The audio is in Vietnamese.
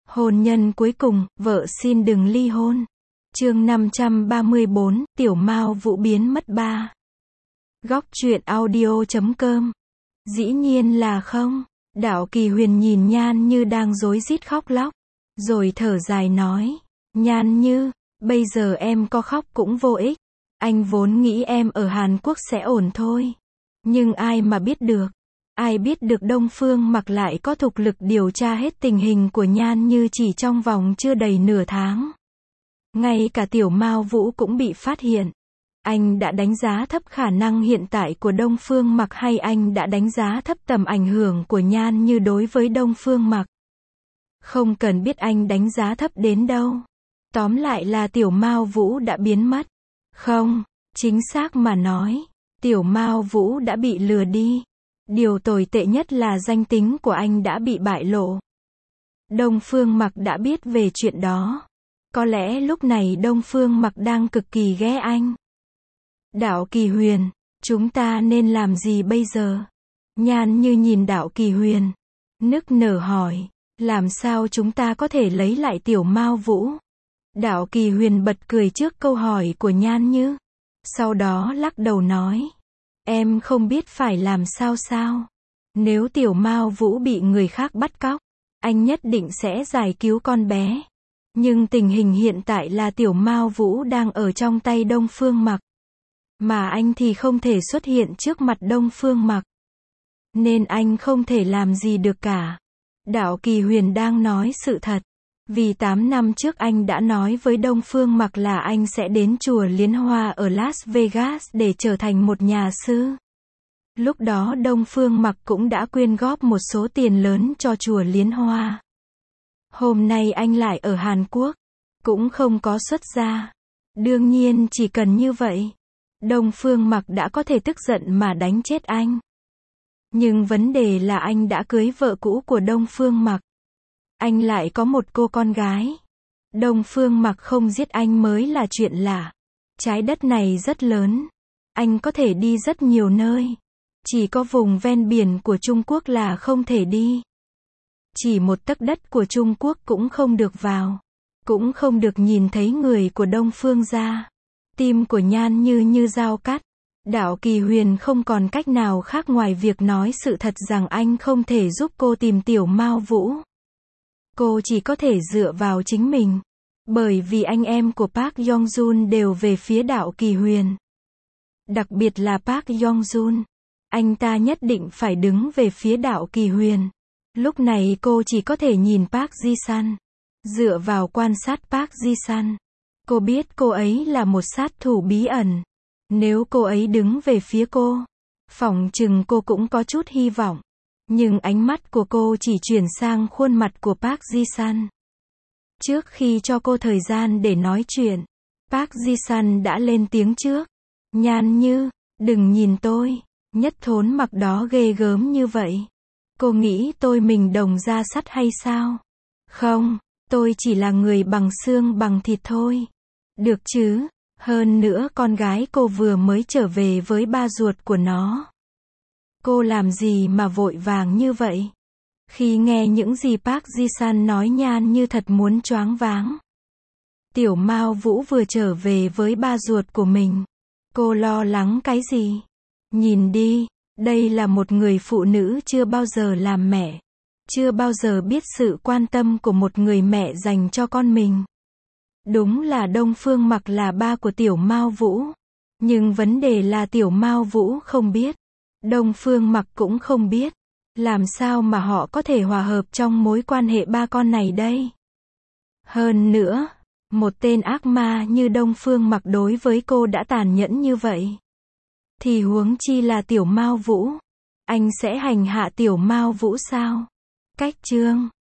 Hôn nhân cuối cùng, vợ xin đừng ly hôn. Chương 534, Tiểu Mao Vũ biến mất 3. Góc truyện audio.com. Dĩ nhiên là không. Đạo Kỳ Huyền nhìn Nhan Như đang rối rít khóc lóc, rồi thở dài nói, Nhan Như, bây giờ em có khóc cũng vô ích. Anh vốn nghĩ em ở Hàn Quốc sẽ ổn thôi. Nhưng ai mà biết được. Ai biết được Đông Phương Mặc lại có thực lực điều tra hết tình hình của Nhan Như chỉ trong vòng chưa đầy nửa tháng. Ngay cả Tiểu Mao Vũ cũng bị phát hiện. Anh đã đánh giá thấp khả năng hiện tại của Đông Phương Mặc hay anh đã đánh giá thấp tầm ảnh hưởng của Nhan Như đối với Đông Phương Mặc? Không cần biết anh đánh giá thấp đến đâu. Tóm lại là Tiểu Mao Vũ đã biến mất. Không, chính xác mà nói, Tiểu Mao Vũ đã bị lừa đi. Điều tồi tệ nhất là danh tính của anh đã bị bại lộ. Đông Phương Mặc đã biết về chuyện đó. Có lẽ lúc này Đông Phương Mặc đang cực kỳ ghét anh. Đạo Kỳ Huyền, chúng ta nên làm gì bây giờ? Nhan Như nhìn Đạo Kỳ Huyền, nức nở hỏi, làm sao chúng ta có thể lấy lại Tiểu Mao Vũ? Đạo Kỳ Huyền bật cười trước câu hỏi của Nhan Như. Sau đó lắc đầu nói, em không biết phải làm sao. Nếu Tiểu Mao Vũ bị người khác bắt cóc, anh nhất định sẽ giải cứu con bé. Nhưng tình hình hiện tại là Tiểu Mao Vũ đang ở trong tay Đông Phương Mặc. Mà anh thì không thể xuất hiện trước mặt Đông Phương Mặc. Nên anh không thể làm gì được cả. Đạo Kỳ Huyền đang nói sự thật. Vì 8 năm trước anh đã nói với Đông Phương Mặc là anh sẽ đến chùa Liên Hoa ở Las Vegas để trở thành một nhà sư. Lúc đó Đông Phương Mặc cũng đã quyên góp một số tiền lớn cho chùa Liên Hoa. Hôm nay anh lại ở Hàn Quốc, cũng không có xuất gia. Đương nhiên chỉ cần như vậy, Đông Phương Mặc đã có thể tức giận mà đánh chết anh. Nhưng vấn đề là anh đã cưới vợ cũ của Đông Phương Mặc. Anh lại có một cô con gái. Đông Phương Mặc không giết anh mới là chuyện lạ. Trái đất này rất lớn. Anh có thể đi rất nhiều nơi. Chỉ có vùng ven biển của Trung Quốc là không thể đi. Chỉ một tấc đất của Trung Quốc cũng không được vào. Cũng không được nhìn thấy người của Đông Phương gia. Tim của Nhan Như như dao cắt. Đạo Kỳ Huyền không còn cách nào khác ngoài việc nói sự thật rằng anh không thể giúp cô tìm Tiểu Mao Vũ. Cô chỉ có thể dựa vào chính mình. Bởi vì anh em của Park Yong-jun đều về phía Đạo Kỳ Huyền. Đặc biệt là Park Yong-jun. Anh ta nhất định phải đứng về phía Đạo Kỳ Huyền. Lúc này cô chỉ có thể nhìn Park Ji-san. Dựa vào quan sát Park Ji-san, cô biết cô ấy là một sát thủ bí ẩn. Nếu cô ấy đứng về phía cô, phỏng chừng cô cũng có chút hy vọng. Nhưng ánh mắt của cô chỉ chuyển sang khuôn mặt của Park Ji-san. Trước khi cho cô thời gian để nói chuyện, Park Ji-san đã lên tiếng trước. Nhan Như, đừng nhìn tôi, nhất thốn mặc đó ghê gớm như vậy. Cô nghĩ tôi mình đồng da sắt hay sao? Không, tôi chỉ là người bằng xương bằng thịt thôi. Được chứ, hơn nữa con gái cô vừa mới trở về với ba ruột của nó. Cô làm gì mà vội vàng như vậy? Khi nghe những gì Park Ji-san nói Nhan Như thật muốn choáng váng. Tiểu Mao Vũ vừa trở về với ba ruột của mình. Cô lo lắng cái gì? Nhìn đi, đây là một người phụ nữ chưa bao giờ làm mẹ. Chưa bao giờ biết sự quan tâm của một người mẹ dành cho con mình. Đúng là Đông Phương Mặc là ba của Tiểu Mao Vũ. Nhưng vấn đề là Tiểu Mao Vũ không biết. Đông Phương Mặc cũng không biết. Làm sao mà họ có thể hòa hợp trong mối quan hệ ba con này đây? Hơn nữa, một tên ác ma như Đông Phương Mặc đối với cô đã tàn nhẫn như vậy. Thì huống chi là Tiểu Mao Vũ. Anh sẽ hành hạ Tiểu Mao Vũ sao? Cách chương